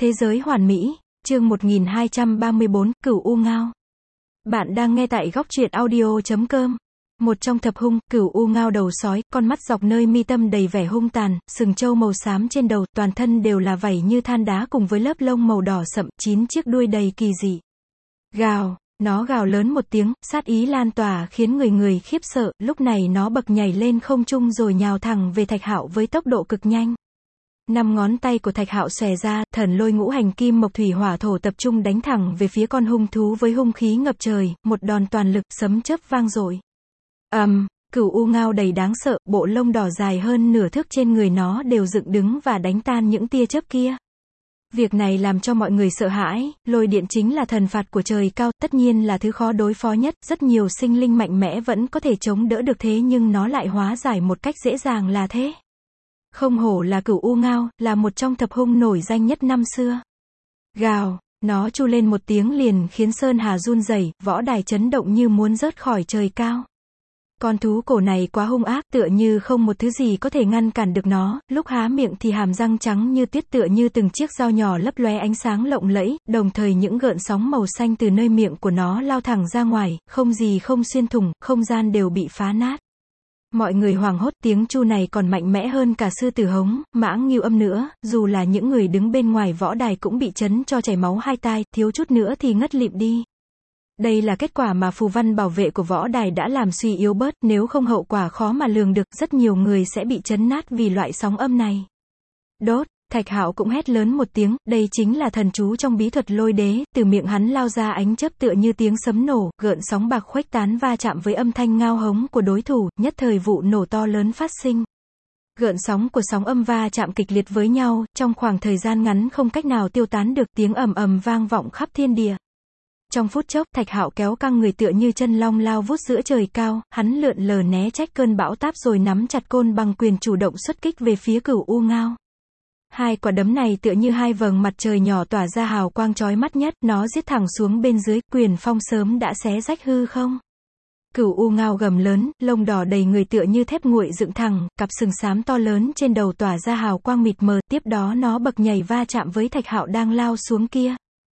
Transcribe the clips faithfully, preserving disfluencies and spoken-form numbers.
Thế giới hoàn mỹ, chương một nghìn hai trăm ba mươi bốn, Cửu U Ngao. Bạn đang nghe tại góc truyện audio chấm com. Một trong thập hung, Cửu U Ngao đầu sói, con mắt dọc nơi mi tâm đầy vẻ hung tàn, sừng trâu màu xám trên đầu, toàn thân đều là vảy như than đá cùng với lớp lông màu đỏ sậm, chín chiếc đuôi đầy kỳ dị. Gào, nó gào lớn một tiếng, sát ý lan tỏa khiến người người khiếp sợ, lúc này nó bật nhảy lên không trung rồi nhào thẳng về Thạch Hạo với tốc độ cực nhanh. Năm ngón tay của Thạch Hạo xòe ra, thần lôi ngũ hành kim mộc thủy hỏa thổ tập trung đánh thẳng về phía con hung thú với hung khí ngập trời, một đòn toàn lực, sấm chớp vang dội. Ầm, um, Cửu U Ngao đầy đáng sợ, bộ lông đỏ dài hơn nửa thước trên người nó đều dựng đứng và đánh tan những tia chớp kia. Việc này làm cho mọi người sợ hãi, lôi điện chính là thần phạt của trời cao, tất nhiên là thứ khó đối phó nhất, rất nhiều sinh linh mạnh mẽ vẫn có thể chống đỡ được thế nhưng nó lại hóa giải một cách dễ dàng là thế. Không hổ là Cửu U Ngao, là một trong thập hung nổi danh nhất năm xưa. Gào, nó tru lên một tiếng liền khiến sơn hà run rẩy, võ đài chấn động như muốn rớt khỏi trời cao. Con thú cổ này quá hung ác, tựa như không một thứ gì có thể ngăn cản được nó, lúc há miệng thì hàm răng trắng như tuyết tựa như từng chiếc dao nhỏ lấp lóe ánh sáng lộng lẫy, đồng thời những gợn sóng màu xanh từ nơi miệng của nó lao thẳng ra ngoài, không gì không xuyên thủng, không gian đều bị phá nát. Mọi người hoảng hốt, tiếng chu này còn mạnh mẽ hơn cả sư tử hống, mãng ngưu âm nữa, dù là những người đứng bên ngoài võ đài cũng bị chấn cho chảy máu hai tai, thiếu chút nữa thì ngất lịm đi. Đây là kết quả mà phù văn bảo vệ của võ đài đã làm suy yếu bớt, nếu không hậu quả khó mà lường được, rất nhiều người sẽ bị chấn nát vì loại sóng âm này. Đốt, Thạch Hạo cũng hét lớn một tiếng, đây chính là thần chú trong bí thuật lôi đế, từ miệng hắn lao ra ánh chớp tựa như tiếng sấm nổ, gợn sóng bạc khuếch tán va chạm với âm thanh ngao hống của đối thủ, nhất thời vụ nổ to lớn phát sinh. Gợn sóng của sóng âm va chạm kịch liệt với nhau, trong khoảng thời gian ngắn không cách nào tiêu tán được, tiếng ầm ầm vang vọng khắp thiên địa. Trong phút chốc, Thạch Hạo kéo căng người tựa như chân long lao vút giữa trời cao, hắn lượn lờ né trách cơn bão táp rồi nắm chặt côn bằng quyền chủ động xuất kích về phía Cửu U Ngao. Hai quả đấm này tựa như hai vầng mặt trời nhỏ tỏa ra hào quang chói mắt nhất, nó giết thẳng xuống bên dưới, quyền phong sớm đã xé rách hư không. Cửu U Ngao gầm lớn, lông đỏ đầy người tựa như thép nguội dựng thẳng, cặp sừng xám to lớn trên đầu tỏa ra hào quang mịt mờ, tiếp đó nó bật nhảy va chạm với Thạch Hạo đang lao xuống kia.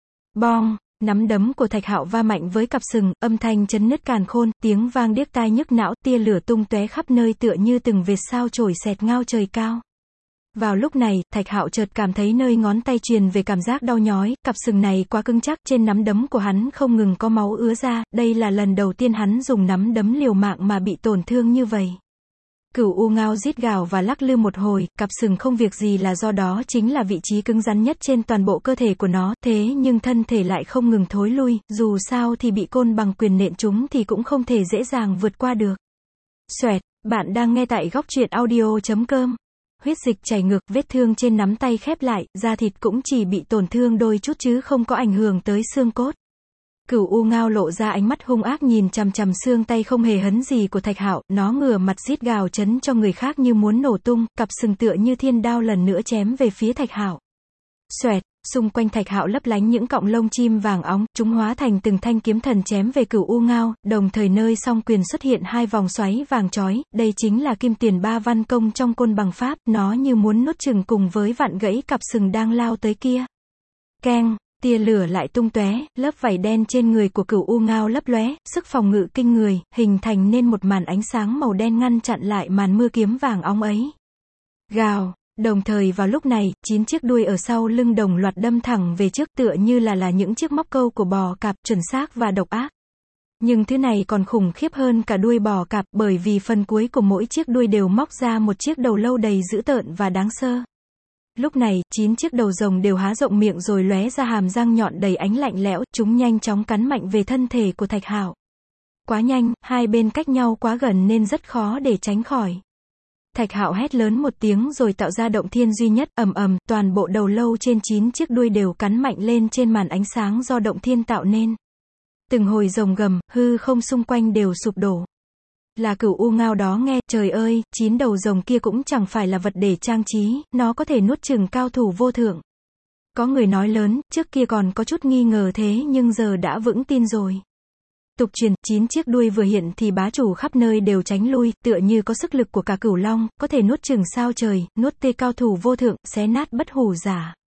Bong! Nắm đấm của Thạch Hạo va mạnh với cặp sừng, âm thanh chấn nứt càn khôn, tiếng vang điếc tai nhức não, tia lửa tung tóe khắp nơi tựa như từng vệt sao chổi xẹt ngao trời cao. Vào lúc này, Thạch Hạo chợt cảm thấy nơi ngón tay truyền về cảm giác đau nhói, cặp sừng này quá cứng chắc, trên nắm đấm của hắn không ngừng có máu ứa ra, đây là lần đầu tiên hắn dùng nắm đấm liều mạng mà bị tổn thương như vậy. Cửu U Ngao rít gào và lắc lư một hồi, cặp sừng không việc gì là do đó chính là vị trí cứng rắn nhất trên toàn bộ cơ thể của nó, thế nhưng thân thể lại không ngừng thối lui, dù sao thì bị côn bằng quyền nện chúng thì cũng không thể dễ dàng vượt qua được. Xoẹt, bạn đang nghe tại góc truyện audio chấm com. Huyết dịch chảy ngược, vết thương trên nắm tay khép lại, da thịt cũng chỉ bị tổn thương đôi chút chứ không có ảnh hưởng tới xương cốt. Cửu U Ngao lộ ra ánh mắt hung ác nhìn chằm chằm xương tay không hề hấn gì của Thạch Hạo, nó ngửa mặt rít gào chấn cho người khác như muốn nổ tung, cặp sừng tựa như thiên đao lần nữa chém về phía Thạch Hạo. Xoẹt, xung quanh Thạch Hạo lấp lánh những cọng lông chim vàng óng, chúng hóa thành từng thanh kiếm thần chém về Cửu U Ngao, đồng thời nơi song quyền xuất hiện hai vòng xoáy vàng chói, đây chính là kim tiền ba văn công trong côn bằng pháp, nó như muốn nuốt chửng cùng với vặn gãy cặp sừng đang lao tới kia. Keng! Tia lửa lại tung tóe, lớp vảy đen trên người của Cửu U Ngao lấp lóe, sức phòng ngự kinh người, hình thành nên một màn ánh sáng màu đen ngăn chặn lại màn mưa kiếm vàng óng ấy. Gào, đồng thời vào lúc này, chín chiếc đuôi ở sau lưng đồng loạt đâm thẳng về trước tựa như là là những chiếc móc câu của bò cạp, chuẩn xác và độc ác. Nhưng thứ này còn khủng khiếp hơn cả đuôi bò cạp, bởi vì phần cuối của mỗi chiếc đuôi đều móc ra một chiếc đầu lâu đầy dữ tợn và đáng sợ. Lúc này, chín chiếc đầu rồng đều há rộng miệng rồi lóe ra hàm răng nhọn đầy ánh lạnh lẽo, chúng nhanh chóng cắn mạnh về thân thể của Thạch Hạo. Quá nhanh, hai bên cách nhau quá gần nên rất khó để tránh khỏi. Thạch Hạo hét lớn một tiếng rồi tạo ra động thiên duy nhất, ầm ầm, toàn bộ đầu lâu trên chín chiếc đuôi đều cắn mạnh lên trên màn ánh sáng do động thiên tạo nên. Từng hồi rồng gầm, hư không xung quanh đều sụp đổ. Là Cửu U Ngao đó nghe, trời ơi, chín đầu rồng kia cũng chẳng phải là vật để trang trí, nó có thể nuốt chửng cao thủ vô thượng. Có người nói lớn, trước kia còn có chút nghi ngờ thế nhưng giờ đã vững tin rồi. Tục truyền, chín chiếc đuôi vừa hiện thì bá chủ khắp nơi đều tránh lui, tựa như có sức lực của cả cửu long, có thể nuốt chửng sao trời, nuốt tê cao thủ vô thượng, xé nát bất hủ giả.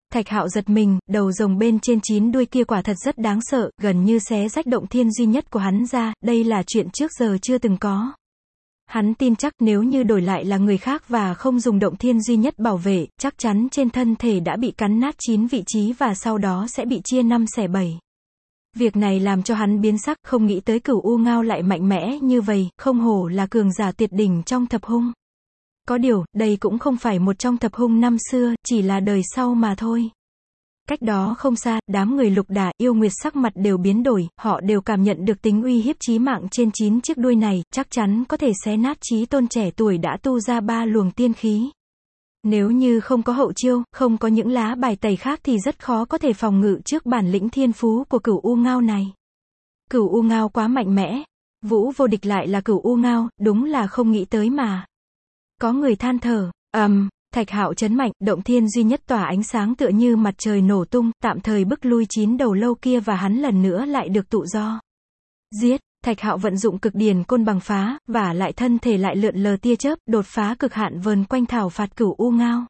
Thạch Hạo giật mình, đầu rồng bên trên chín đuôi kia quả thật rất đáng sợ, gần như xé rách động thiên duy nhất của hắn ra, đây là chuyện trước giờ chưa từng có. Hắn tin chắc nếu như đổi lại là người khác và không dùng động thiên duy nhất bảo vệ, chắc chắn trên thân thể đã bị cắn nát chín vị trí và sau đó sẽ bị chia năm xẻ bảy. Việc này làm cho hắn biến sắc, không nghĩ tới Cửu U Ngao lại mạnh mẽ như vậy, không hổ là cường giả tuyệt đỉnh trong thập hung. Có điều, đây cũng không phải một trong thập hung năm xưa, chỉ là đời sau mà thôi. Cách đó không xa, đám người Lục Đà, Yêu Nguyệt sắc mặt đều biến đổi, họ đều cảm nhận được tính uy hiếp chí mạng trên chín chiếc đuôi này, chắc chắn có thể xé nát chí tôn trẻ tuổi đã tu ra ba luồng tiên khí. Nếu như không có hậu chiêu, không có những lá bài tẩy khác thì rất khó có thể phòng ngự trước bản lĩnh thiên phú của Cửu U Ngao này. Cửu U Ngao quá mạnh mẽ. Vũ vô địch lại là Cửu U Ngao, đúng là không nghĩ tới mà. Có người than thở, ầm, um, Thạch Hạo chấn mạnh, động thiên duy nhất tỏa ánh sáng tựa như mặt trời nổ tung, tạm thời bức lui chín đầu lâu kia và hắn lần nữa lại được tự do. Giết, Thạch Hạo vận dụng cực điền côn bằng phá, và lại thân thể lại lượn lờ tia chớp, đột phá cực hạn vờn quanh thảo phạt Cửu U Ngao.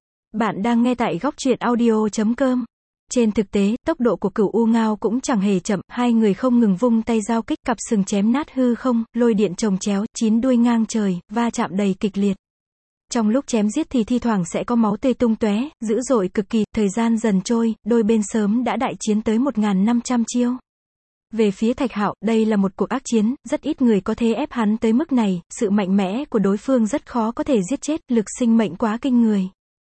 Bạn đang nghe tại góc truyện audio chấm com. Trên thực tế, tốc độ của Cửu U Ngao cũng chẳng hề chậm, hai người không ngừng vung tay giao kích, cặp sừng chém nát hư không, lôi điện chồng chéo, chín đuôi ngang trời, va chạm đầy kịch liệt. Trong lúc chém giết thì thi thoảng sẽ có máu tươi tung tóe, dữ dội cực kỳ, thời gian dần trôi, đôi bên sớm đã đại chiến tới một nghìn năm trăm chiêu. Về phía Thạch Hạo, đây là một cuộc ác chiến, rất ít người có thể ép hắn tới mức này, sự mạnh mẽ của đối phương rất khó có thể giết chết, lực sinh mệnh quá kinh người.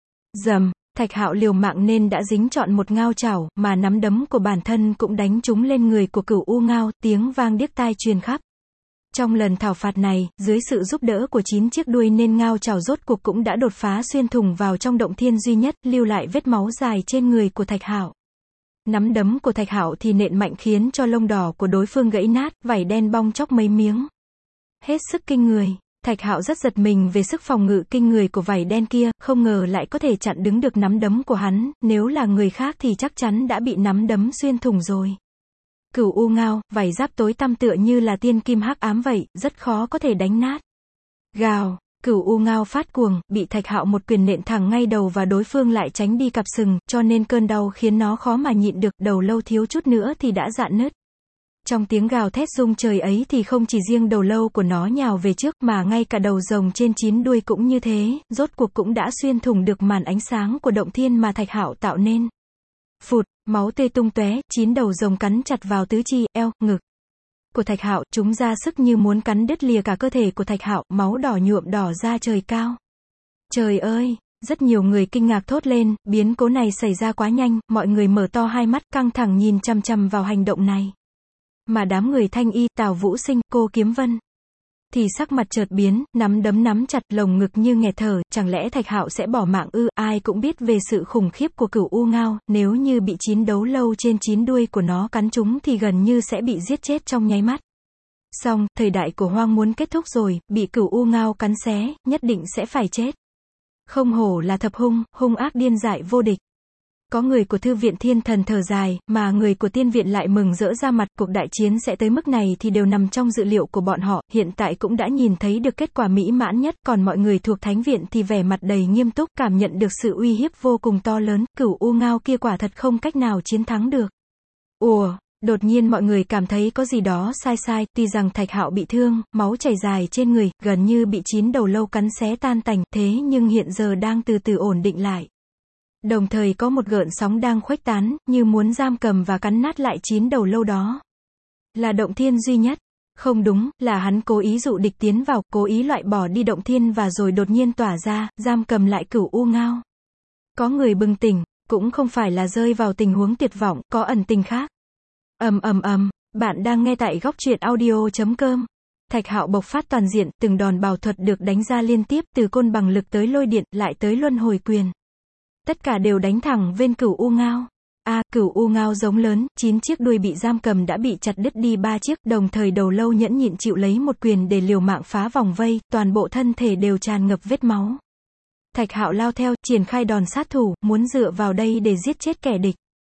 Dầm, Thạch Hạo liều mạng nên đã dính trọn một ngao chảo, mà nắm đấm của bản thân cũng đánh trúng lên người của Cửu U Ngao, tiếng vang điếc tai truyền khắp. Trong lần thảo phạt này, dưới sự giúp đỡ của chín chiếc đuôi nên ngao chảo rốt cuộc cũng đã đột phá xuyên thủng vào trong động thiên duy nhất, lưu lại vết máu dài trên người của Thạch Hạo. Nắm đấm của Thạch Hạo thì nện mạnh khiến cho lông đỏ của đối phương gãy nát, vảy đen bong chóc mấy miếng. Hết sức kinh người. Thạch Hạo rất giật mình về sức phòng ngự kinh người của vảy đen kia, không ngờ lại có thể chặn đứng được nắm đấm của hắn, nếu là người khác thì chắc chắn đã bị nắm đấm xuyên thủng rồi. Cửu U Ngao, vảy giáp tối tăm tựa như là tiên kim hắc ám vậy, rất khó có thể đánh nát. Gào, Cửu U Ngao phát cuồng, bị Thạch Hạo một quyền nện thẳng ngay đầu và đối phương lại tránh đi cặp sừng, cho nên cơn đau khiến nó khó mà nhịn được, đầu lâu thiếu chút nữa thì đã rạn nứt. Trong tiếng gào thét rung trời ấy thì không chỉ riêng đầu lâu của nó nhào về trước mà ngay cả đầu rồng trên chín đuôi cũng như thế, rốt cuộc cũng đã xuyên thủng được màn ánh sáng của động thiên mà Thạch Hạo tạo nên. Phụt, máu tươi tung tóe, chín đầu rồng cắn chặt vào tứ chi, eo, ngực của Thạch Hạo, chúng ra sức như muốn cắn đứt lìa cả cơ thể của Thạch Hạo, máu đỏ nhuộm đỏ ra trời cao. Trời ơi, rất nhiều người kinh ngạc thốt lên, biến cố này xảy ra quá nhanh, mọi người mở to hai mắt căng thẳng nhìn chằm chằm vào hành động này. Mà đám người Thanh Y, Tào Vũ Sinh, Cô Kiếm Vân thì sắc mặt chợt biến, nắm đấm nắm chặt, lồng ngực như nghẹt thở, chẳng lẽ Thạch Hạo sẽ bỏ mạng ư? Ai cũng biết về sự khủng khiếp của Cửu U Ngao, nếu như bị chín đấu lâu trên chín đuôi của nó cắn trúng thì gần như sẽ bị giết chết trong nháy mắt. Xong, thời đại của hoang muốn kết thúc rồi, bị Cửu U Ngao cắn xé, nhất định sẽ phải chết. Không hổ là thập hung, hung ác điên dại vô địch. Có người của thư viện thiên thần thở dài, mà người của tiên viện lại mừng rỡ ra mặt, cuộc đại chiến sẽ tới mức này thì đều nằm trong dự liệu của bọn họ, hiện tại cũng đã nhìn thấy được kết quả mỹ mãn nhất, còn mọi người thuộc thánh viện thì vẻ mặt đầy nghiêm túc, cảm nhận được sự uy hiếp vô cùng to lớn, Cửu U Ngao kia quả thật không cách nào chiến thắng được. Ùa, đột nhiên mọi người cảm thấy có gì đó sai sai, tuy rằng Thạch Hạo bị thương, máu chảy dài trên người, gần như bị chín đầu lâu cắn xé tan tành, thế nhưng hiện giờ đang từ từ ổn định lại. Đồng thời có một gợn sóng đang khuếch tán, như muốn giam cầm và cắn nát lại chín đầu lâu đó. Là động thiên duy nhất. Không đúng, là hắn cố ý dụ địch tiến vào, cố ý loại bỏ đi động thiên và rồi đột nhiên tỏa ra, giam cầm lại Cửu U Ngao. Có người bừng tỉnh, cũng không phải là rơi vào tình huống tuyệt vọng, có ẩn tình khác. Ầm ầm ầm, bạn đang nghe tại góc truyện audio chấm com. Thạch Hạo bộc phát toàn diện, từng đòn bảo thuật được đánh ra liên tiếp, từ côn bằng lực tới lôi điện, lại tới luân hồi quyền. Tất cả đều đánh thẳng bên Cửu U Ngao. A, à, Cửu U Ngao giống lớn, chín chiếc đuôi bị giam cầm đã bị chặt đứt đi ba chiếc, đồng thời đầu lâu nhẫn nhịn chịu lấy một quyền để liều mạng phá vòng vây, toàn bộ thân thể đều tràn ngập vết máu. Thạch Hạo lao theo, triển khai đòn sát thủ, muốn dựa vào đây để giết chết kẻ địch.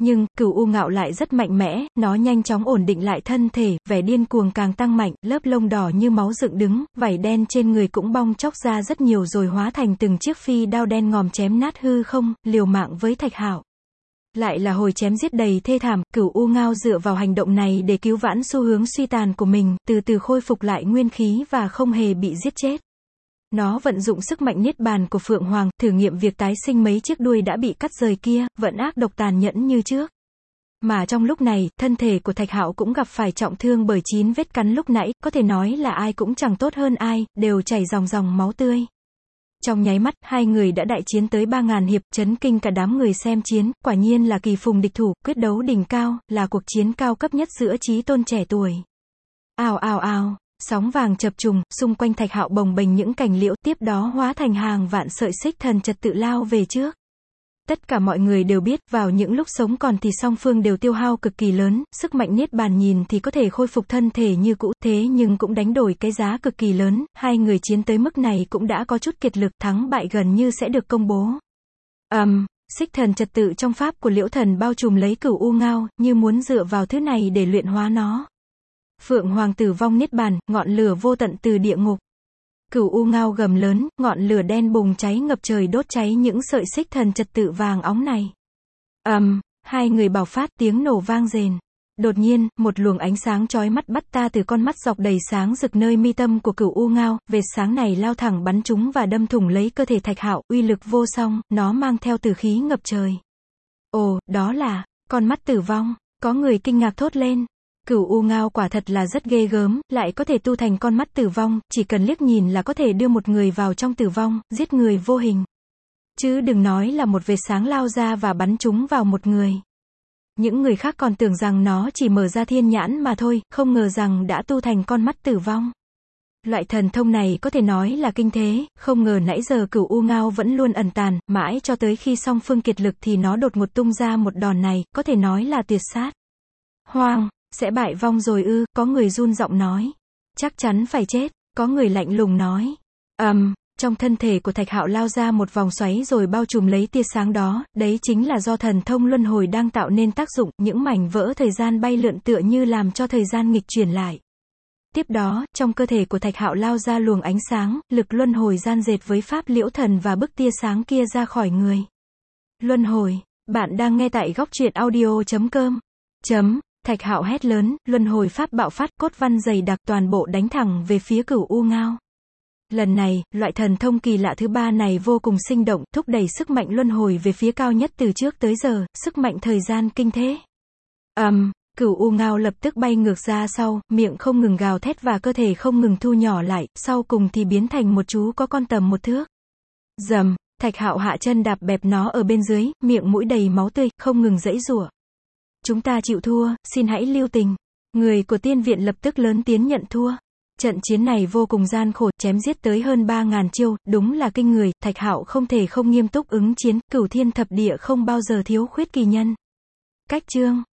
Nhưng, Cửu U Ngạo lại rất mạnh mẽ, nó nhanh chóng ổn định lại thân thể, vẻ điên cuồng càng tăng mạnh, lớp lông đỏ như máu dựng đứng, vảy đen trên người cũng bong chóc ra rất nhiều rồi hóa thành từng chiếc phi đao đen ngòm chém nát hư không, liều mạng với Thạch Hạo. Lại là hồi chém giết đầy thê thảm, Cửu U Ngao dựa vào hành động này để cứu vãn xu hướng suy tàn của mình, từ từ khôi phục lại nguyên khí và không hề bị giết chết. Nó vận dụng sức mạnh niết bàn của Phượng Hoàng, thử nghiệm việc tái sinh mấy chiếc đuôi đã bị cắt rời kia, vẫn ác độc tàn nhẫn như trước. Mà trong lúc này, thân thể của Thạch Hạo cũng gặp phải trọng thương bởi chín vết cắn lúc nãy, có thể nói là ai cũng chẳng tốt hơn ai, đều chảy ròng ròng máu tươi. Trong nháy mắt, hai người đã đại chiến tới ba ngàn hiệp, chấn kinh cả đám người xem chiến, quả nhiên là kỳ phùng địch thủ, quyết đấu đỉnh cao, là cuộc chiến cao cấp nhất giữa chí tôn trẻ tuổi. Ào ào ào, sóng vàng chập trùng, xung quanh Thạch Hạo bồng bềnh những cành liễu, tiếp đó hóa thành hàng vạn sợi xích thần trật tự lao về trước. Tất cả mọi người đều biết, vào những lúc sống còn thì song phương đều tiêu hao cực kỳ lớn, sức mạnh niết bàn nhìn thì có thể khôi phục thân thể như cũ, thế nhưng cũng đánh đổi cái giá cực kỳ lớn, hai người chiến tới mức này cũng đã có chút kiệt lực, thắng bại gần như sẽ được công bố. Ầm, um, xích thần trật tự trong pháp của Liễu Thần bao trùm lấy Cửu U Ngao, như muốn dựa vào thứ này để luyện hóa nó. Phượng Hoàng tử vong niết bàn, ngọn lửa vô tận từ địa ngục. Cửu U Ngao gầm lớn, ngọn lửa đen bùng cháy ngập trời đốt cháy những sợi xích thần trật tự vàng óng này. Ầm, um, hai người bạo phát, tiếng nổ vang rền. Đột nhiên, một luồng ánh sáng chói mắt bắt ta từ con mắt dọc đầy sáng rực nơi mi tâm của Cửu U Ngao, vệt sáng này lao thẳng bắn trúng và đâm thủng lấy cơ thể Thạch Hạo, uy lực vô song, nó mang theo tử khí ngập trời. Ồ, đó là con mắt tử vong, có người kinh ngạc thốt lên. Cửu U Ngao quả thật là rất ghê gớm, lại có thể tu thành con mắt tử vong, chỉ cần liếc nhìn là có thể đưa một người vào trong tử vong, giết người vô hình. Chứ đừng nói là một vệt sáng lao ra và bắn trúng vào một người. Những người khác còn tưởng rằng nó chỉ mở ra thiên nhãn mà thôi, không ngờ rằng đã tu thành con mắt tử vong. Loại thần thông này có thể nói là kinh thế, không ngờ nãy giờ Cửu U Ngao vẫn luôn ẩn tàn, mãi cho tới khi song phương kiệt lực thì nó đột ngột tung ra một đòn này, có thể nói là tuyệt sát. Hoang! Sẽ bại vong rồi ư, có người run giọng nói. Chắc chắn phải chết, có người lạnh lùng nói. Ầm, um, trong thân thể của Thạch Hạo lao ra một vòng xoáy rồi bao trùm lấy tia sáng đó, đấy chính là do thần thông luân hồi đang tạo nên tác dụng, những mảnh vỡ thời gian bay lượn tựa như làm cho thời gian nghịch chuyển lại. Tiếp đó, trong cơ thể của Thạch Hạo lao ra luồng ánh sáng, lực luân hồi gian dệt với pháp Liễu Thần và bức tia sáng kia ra khỏi người. Luân hồi, bạn đang nghe tại góc truyện audio chấm com. Chấm. Thạch Hạo hét lớn, luân hồi pháp bạo phát, cốt văn dày đặc, toàn bộ đánh thẳng về phía Cửu U Ngao. Lần này, loại thần thông kỳ lạ thứ ba này vô cùng sinh động, thúc đẩy sức mạnh luân hồi về phía cao nhất từ trước tới giờ, sức mạnh thời gian kinh thế. Ầm, um, Cửu U Ngao lập tức bay ngược ra sau, miệng không ngừng gào thét và cơ thể không ngừng thu nhỏ lại, sau cùng thì biến thành một chú có con tầm một thước. Dầm, Thạch Hạo hạ chân đạp bẹp nó ở bên dưới, miệng mũi đầy máu tươi, không ngừng giãy giụa. Chúng ta chịu thua, xin hãy lưu tình. Người của tiên viện lập tức lớn tiếng nhận thua. Trận chiến này vô cùng gian khổ, chém giết tới hơn ba ngàn chiêu, đúng là kinh người, Thạch Hạo không thể không nghiêm túc ứng chiến, Cửu Thiên Thập Địa không bao giờ thiếu khuyết kỳ nhân. Cách chương